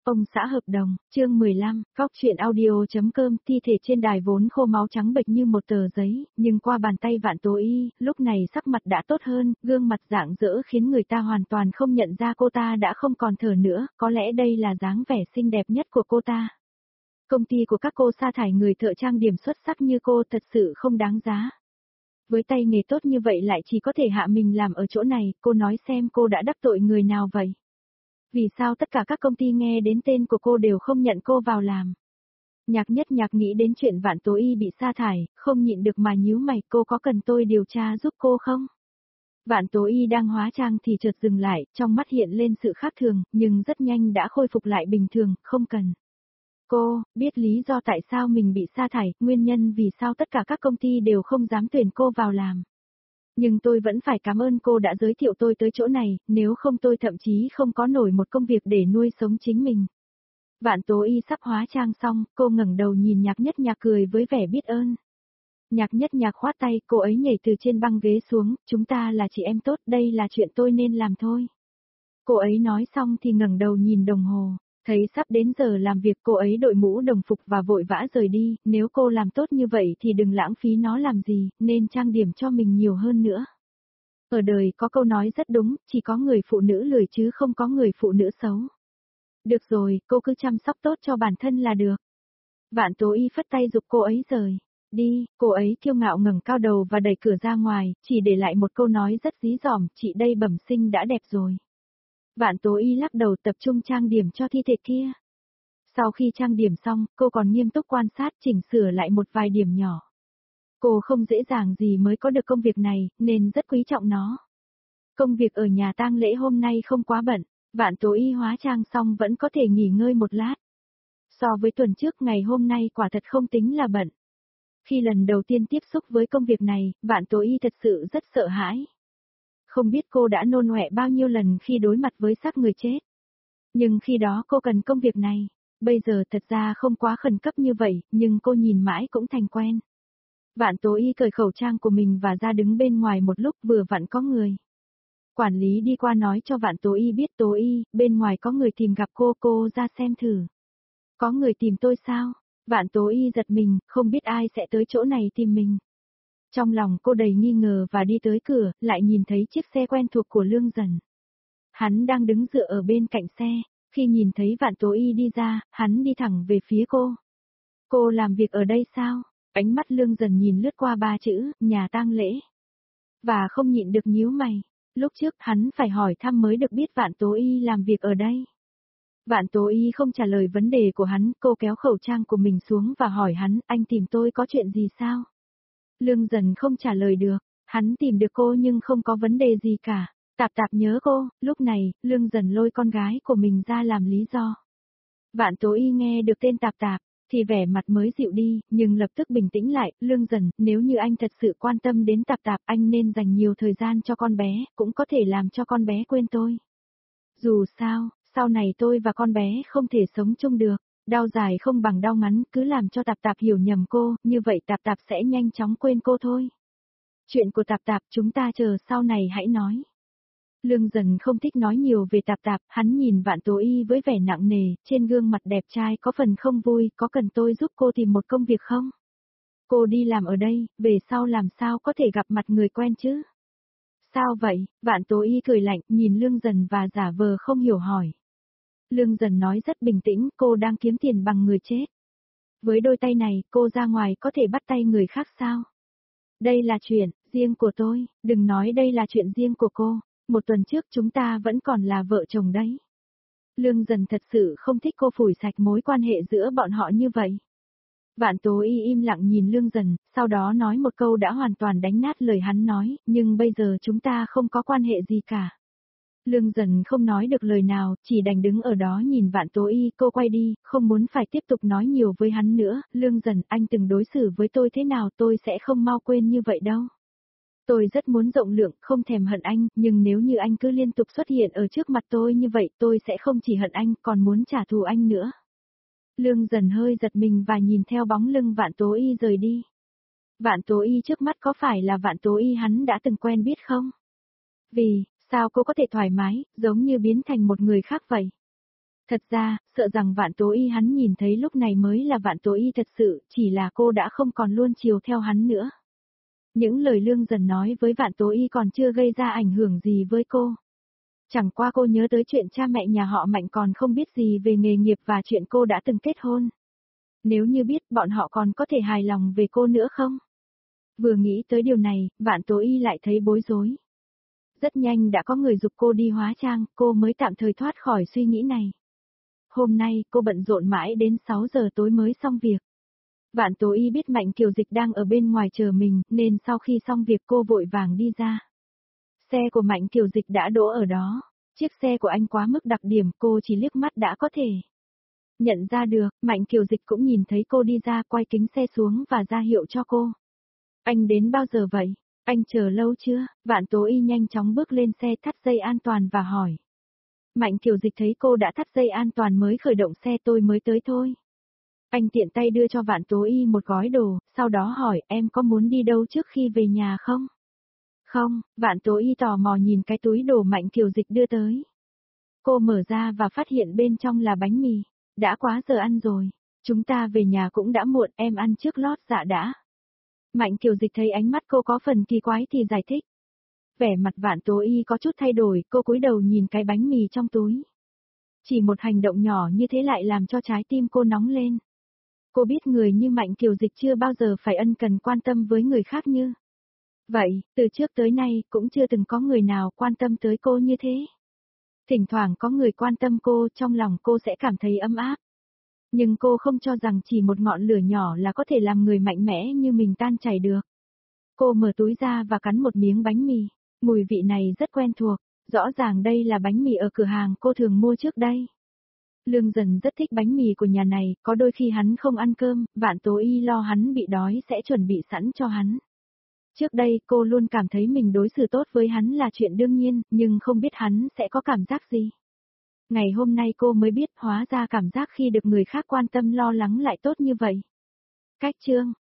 Ông xã hợp đồng, chương 15, góc truyện audio.com. Thi thể trên đài vốn khô máu trắng bệch như một tờ giấy, nhưng qua bàn tay Vạn Tố Y, lúc này sắc mặt đã tốt hơn, gương mặt rạng rỡ khiến người ta hoàn toàn không nhận ra cô ta đã không còn thở nữa, có lẽ đây là dáng vẻ xinh đẹp nhất của cô ta. Công ty của các cô sa thải người thợ trang điểm xuất sắc như cô thật sự không đáng giá. Với tay nghề tốt như vậy lại chỉ có thể hạ mình làm ở chỗ này, cô nói xem cô đã đắc tội người nào vậy? Vì sao tất cả các công ty nghe đến tên của cô đều không nhận cô vào làm? Nhạc Nhất Nhạc nghĩ đến chuyện Vạn Tố Y bị sa thải, không nhịn được mà nhíu mày, cô có cần tôi điều tra giúp cô không? Vạn Tố Y đang hóa trang thì chợt dừng lại, trong mắt hiện lên sự khác thường, nhưng rất nhanh đã khôi phục lại bình thường, không cần. Cô, biết lý do tại sao mình bị sa thải, nguyên nhân vì sao tất cả các công ty đều không dám tuyển cô vào làm. Nhưng tôi vẫn phải cảm ơn cô đã giới thiệu tôi tới chỗ này, nếu không tôi thậm chí không có nổi một công việc để nuôi sống chính mình. Vạn Tố Y sắp hóa trang xong, cô ngẩng đầu nhìn Nhạc Nhất Nhạc cười với vẻ biết ơn. Nhạc Nhất Nhạc khoát tay, cô ấy nhảy từ trên băng ghế xuống, chúng ta là chị em tốt, đây là chuyện tôi nên làm thôi. Cô ấy nói xong thì ngẩng đầu nhìn đồng hồ. Thấy sắp đến giờ làm việc, cô ấy đội mũ đồng phục và vội vã rời đi, nếu cô làm tốt như vậy thì đừng lãng phí nó làm gì, nên trang điểm cho mình nhiều hơn nữa. Ở đời có câu nói rất đúng, chỉ có người phụ nữ lười chứ không có người phụ nữ xấu. Được rồi, cô cứ chăm sóc tốt cho bản thân là được. Vạn Tố Y phất tay giục cô ấy rời. Đi, cô ấy kiêu ngạo ngẩng cao đầu và đẩy cửa ra ngoài, chỉ để lại một câu nói rất dí dỏm, chị đây bẩm sinh đã đẹp rồi. Vạn Tố Y lắc đầu tập trung trang điểm cho thi thể kia. Sau khi trang điểm xong, cô còn nghiêm túc quan sát chỉnh sửa lại một vài điểm nhỏ. Cô không dễ dàng gì mới có được công việc này, nên rất quý trọng nó. Công việc ở nhà tang lễ hôm nay không quá bận, Vạn Tố Y hóa trang xong vẫn có thể nghỉ ngơi một lát. So với tuần trước, ngày hôm nay quả thật không tính là bận. Khi lần đầu tiên tiếp xúc với công việc này, Vạn Tố Y thật sự rất sợ hãi. Không biết cô đã nôn ọe bao nhiêu lần khi đối mặt với xác người chết. Nhưng khi đó cô cần công việc này, bây giờ thật ra không quá khẩn cấp như vậy, nhưng cô nhìn mãi cũng thành quen. Vạn Tố Y cởi khẩu trang của mình và ra đứng bên ngoài một lúc, vừa vặn có người. Quản lý đi qua nói cho Vạn Tố Y biết, Tố Y, bên ngoài có người tìm gặp cô ra xem thử. Có người tìm tôi sao? Vạn Tố Y giật mình, không biết ai sẽ tới chỗ này tìm mình. Trong lòng cô đầy nghi ngờ và đi tới cửa, lại nhìn thấy chiếc xe quen thuộc của Lương Dần. Hắn đang đứng dựa ở bên cạnh xe, khi nhìn thấy Vạn Tố Y đi ra, hắn đi thẳng về phía cô. Cô làm việc ở đây sao? Ánh mắt Lương Dần nhìn lướt qua ba chữ, nhà tang lễ. Và không nhịn được nhíu mày, lúc trước hắn phải hỏi thăm mới được biết Vạn Tố Y làm việc ở đây. Vạn Tố Y không trả lời vấn đề của hắn, cô kéo khẩu trang của mình xuống và hỏi hắn, anh tìm tôi có chuyện gì sao? Lương Dần không trả lời được, hắn tìm được cô nhưng không có vấn đề gì cả. Tạp Tạp nhớ cô, lúc này, Lương Dần lôi con gái của mình ra làm lý do. Vạn Tố Y nghe được tên Tạp Tạp, thì vẻ mặt mới dịu đi, nhưng lập tức bình tĩnh lại, Lương Dần, nếu như anh thật sự quan tâm đến Tạp Tạp, anh nên dành nhiều thời gian cho con bé, cũng có thể làm cho con bé quên tôi. Dù sao, sau này tôi và con bé không thể sống chung được, đau dài không bằng đau ngắn, cứ làm cho Tạp Tạp hiểu nhầm cô, như vậy Tạp Tạp sẽ nhanh chóng quên cô thôi. Chuyện của Tạp Tạp chúng ta chờ sau này hãy nói. Lương Dần không thích nói nhiều về Tạp Tạp, hắn nhìn Vạn Tố Y với vẻ nặng nề, trên gương mặt đẹp trai có phần không vui, có cần tôi giúp cô tìm một công việc không? Cô đi làm ở đây, về sau làm sao có thể gặp mặt người quen chứ? Sao vậy? Vạn Tố Y cười lạnh, nhìn Lương Dần và giả vờ không hiểu hỏi. Lương Dần nói rất bình tĩnh, cô đang kiếm tiền bằng người chết. Với đôi tay này, cô ra ngoài có thể bắt tay người khác sao? Đây là chuyện riêng của tôi, đừng nói đây là chuyện riêng của cô. Một tuần trước chúng ta vẫn còn là vợ chồng đấy. Lương Dần thật sự không thích cô phủi sạch mối quan hệ giữa bọn họ như vậy. Vạn Tố Y im lặng nhìn Lương Dần, sau đó nói một câu đã hoàn toàn đánh nát lời hắn nói, nhưng bây giờ chúng ta không có quan hệ gì cả. Lương Dần không nói được lời nào, chỉ đành đứng ở đó nhìn Vạn Tố Y, cô quay đi, không muốn phải tiếp tục nói nhiều với hắn nữa. Lương Dần, anh từng đối xử với tôi thế nào tôi sẽ không mau quên như vậy đâu. Tôi rất muốn rộng lượng, không thèm hận anh, nhưng nếu như anh cứ liên tục xuất hiện ở trước mặt tôi như vậy, tôi sẽ không chỉ hận anh, còn muốn trả thù anh nữa. Lương Dần hơi giật mình và nhìn theo bóng lưng Vạn Tố Y rời đi. Vạn Tố Y trước mắt có phải là Vạn Tố Y hắn đã từng quen biết không? Vì sao cô có thể thoải mái, giống như biến thành một người khác vậy? Thật ra, sợ rằng Vạn Tố Y hắn nhìn thấy lúc này mới là Vạn Tố Y thật sự, chỉ là cô đã không còn luôn chiều theo hắn nữa. Những lời Lương Dần nói với Vạn Tố Y còn chưa gây ra ảnh hưởng gì với cô. Chẳng qua cô nhớ tới chuyện cha mẹ nhà họ Mạnh còn không biết gì về nghề nghiệp và chuyện cô đã từng kết hôn. Nếu như biết bọn họ còn có thể hài lòng về cô nữa không? Vừa nghĩ tới điều này, Vạn Tố Y lại thấy bối rối. Rất nhanh đã có người giục cô đi hóa trang, cô mới tạm thời thoát khỏi suy nghĩ này. Hôm nay cô bận rộn mãi đến 6 giờ tối mới xong việc. Vạn Tố Y biết Mạnh Kiều Dịch đang ở bên ngoài chờ mình, nên sau khi xong việc cô vội vàng đi ra. Xe của Mạnh Kiều Dịch đã đỗ ở đó. Chiếc xe của anh quá mức đặc điểm, cô chỉ liếc mắt đã có thể nhận ra được. Mạnh Kiều Dịch cũng nhìn thấy cô đi ra, quay kính xe xuống và ra hiệu cho cô. Anh đến bao giờ vậy? Anh chờ lâu chưa? Vạn Tố Y nhanh chóng bước lên xe, thắt dây an toàn và hỏi. Mạnh Kiều Dịch thấy cô đã thắt dây an toàn mới khởi động xe, tôi mới tới thôi. Anh tiện tay đưa cho Vạn Tố Y một gói đồ, sau đó hỏi em có muốn đi đâu trước khi về nhà không? Không, Vạn Tố Y tò mò nhìn cái túi đồ Mạnh Kiều Dịch đưa tới. Cô mở ra và phát hiện bên trong là bánh mì. Đã quá giờ ăn rồi. Chúng ta về nhà cũng đã muộn, em ăn trước lót dạ đã. Mạnh Kiều Dịch thấy ánh mắt cô có phần kỳ quái thì giải thích. Vẻ mặt Vạn Tố Y có chút thay đổi, cô cúi đầu nhìn cái bánh mì trong túi. Chỉ một hành động nhỏ như thế lại làm cho trái tim cô nóng lên. Cô biết người như Mạnh Kiều Dịch chưa bao giờ phải ân cần quan tâm với người khác như vậy, từ trước tới nay cũng chưa từng có người nào quan tâm tới cô như thế. Thỉnh thoảng có người quan tâm cô, trong lòng cô sẽ cảm thấy ấm áp. Nhưng cô không cho rằng chỉ một ngọn lửa nhỏ là có thể làm người mạnh mẽ như mình tan chảy được. Cô mở túi ra và cắn một miếng bánh mì. Mùi vị này rất quen thuộc, rõ ràng đây là bánh mì ở cửa hàng cô thường mua trước đây. Lương Dần rất thích bánh mì của nhà này, có đôi khi hắn không ăn cơm, Vạn Tố Y lo hắn bị đói sẽ chuẩn bị sẵn cho hắn. Trước đây cô luôn cảm thấy mình đối xử tốt với hắn là chuyện đương nhiên, nhưng không biết hắn sẽ có cảm giác gì. Ngày hôm nay cô mới biết hóa ra cảm giác khi được người khác quan tâm lo lắng lại tốt như vậy. Cách chương